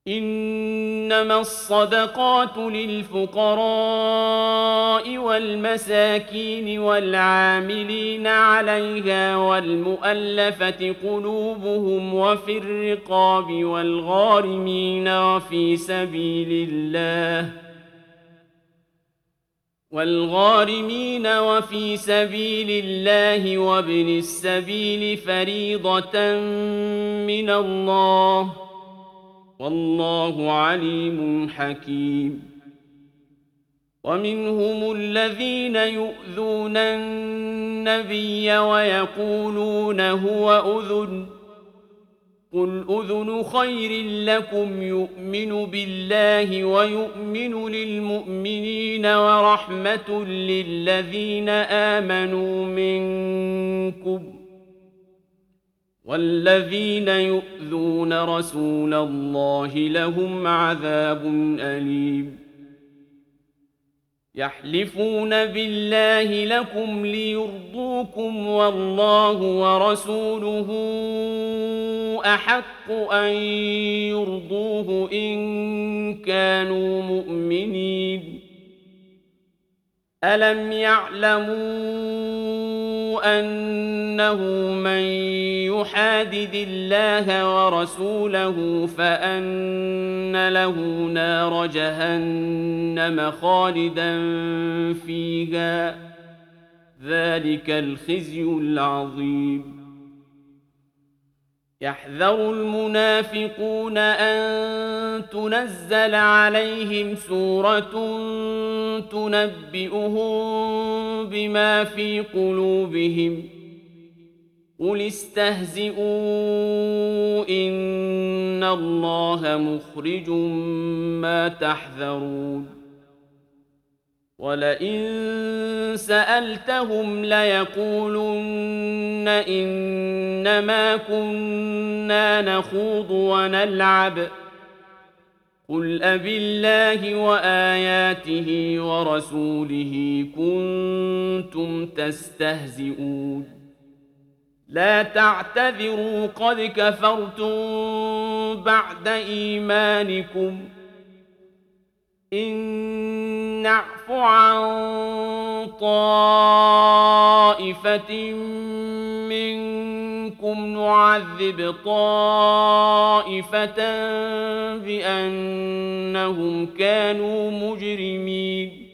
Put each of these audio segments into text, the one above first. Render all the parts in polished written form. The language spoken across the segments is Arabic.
إنما الصدقات للفقراء والمساكين والعاملين عليها والمؤلفة قلوبهم وفي الرقاب وفي سبيل الله وابن السبيل فريضة من الله، والله عليم حكيم. ومنهم الذين يؤذون النبي ويقولون هو أذن، قل أذن خير لكم يؤمن بالله ويؤمن للمؤمنين ورحمة للذين آمنوا منكم، والذين يؤذون رسول الله لهم عذاب أليم. يحلفون بالله لكم ليرضوكم والله ورسوله أحق أن يرضوه إن كانوا مؤمنين. ألم يعلموا أنه من يحادد الله ورسوله فأن له نار جهنم خالدا فيها، ذلك الخزي العظيم. يحذر المنافقون أن تنزل عليهم سورة تنبئهم بما في قلوبهم، قل استهزئوا إن الله مخرج ما تحذرون. ولئن سألتهم ليقولن إنما كنا نخوض ونلعب، قل أبالله وآياته ورسوله كنتم تستهزئون. لا تعتذروا قد كفرتم بعد إيمانكم، إن نعف عن طائفة منكم نعذب طائفة بأنهم كانوا مجرمين.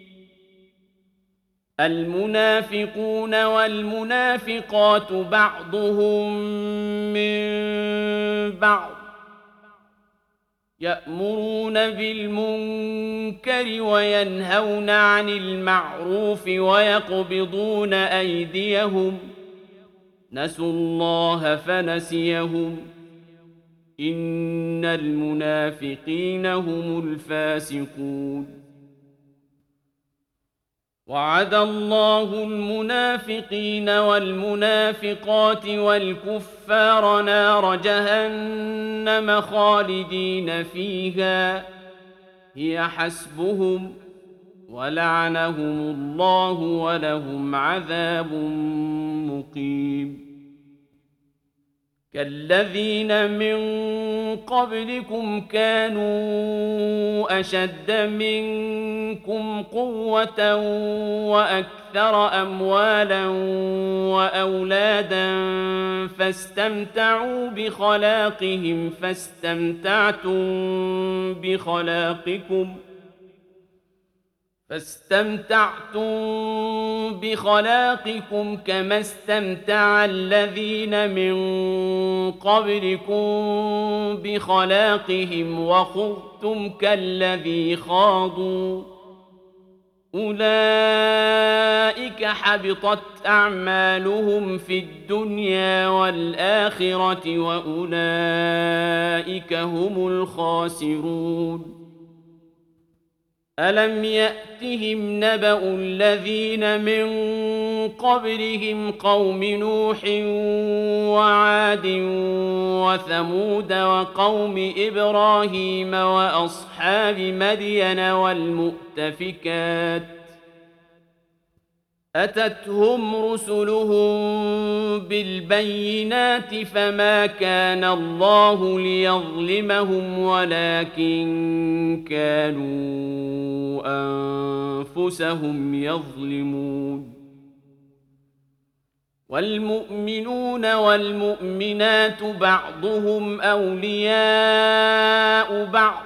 المنافقون والمنافقات بعضهم من بعض، يأمرون بالمنكر وينهون عن المعروف ويقبضون أيديهم، نسوا الله فنسيهم، إن المنافقين هم الفاسقون. وعد الله المنافقين والمنافقات والكفار نار جهنم خالدين فيها هي حسبهم، ولعنهم الله ولهم عذاب مقيم. كالذين من قبلكم كانوا أشد منكم قوة وأكثر أموالا وأولادا فاستمتعتم بخلاقكم كما استمتع الذين من قبلكم بخلاقهم وخضتم كالذي خاضوا، أولئك حبطت أعمالهم في الدنيا والآخرة وأولئك هم الخاسرون. ألم يأتهم نبأ الذين من قبلهم قوم نوح وعاد وثمود وقوم إبراهيم وأصحاب مدين والمؤتفكات، أتتهم رسلهم بالبينات فما كان الله ليظلمهم ولكن كانوا أنفسهم يظلمون والمؤمنون والمؤمنات بعضهم أولياء بعض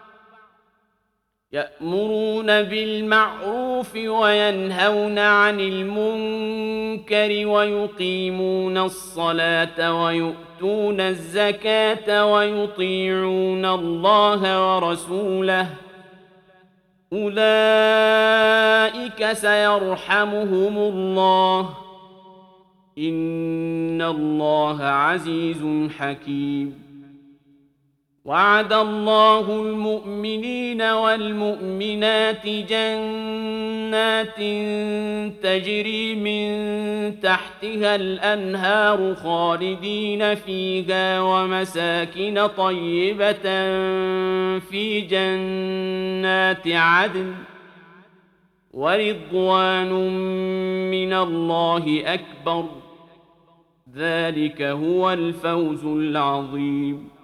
يأمرون بالمعروف وينهون عن المنكر ويقيمون الصلاة ويؤتون الزكاة ويطيعون الله ورسوله أولئك سيرحمهم الله إن الله عزيز حكيم وعد الله المؤمنين والمؤمنات جنات تجري من تحتها الأنهار خالدين فيها ومساكن طيبة في جنات عدن ورضوان من الله أكبر ذلك هو الفوز العظيم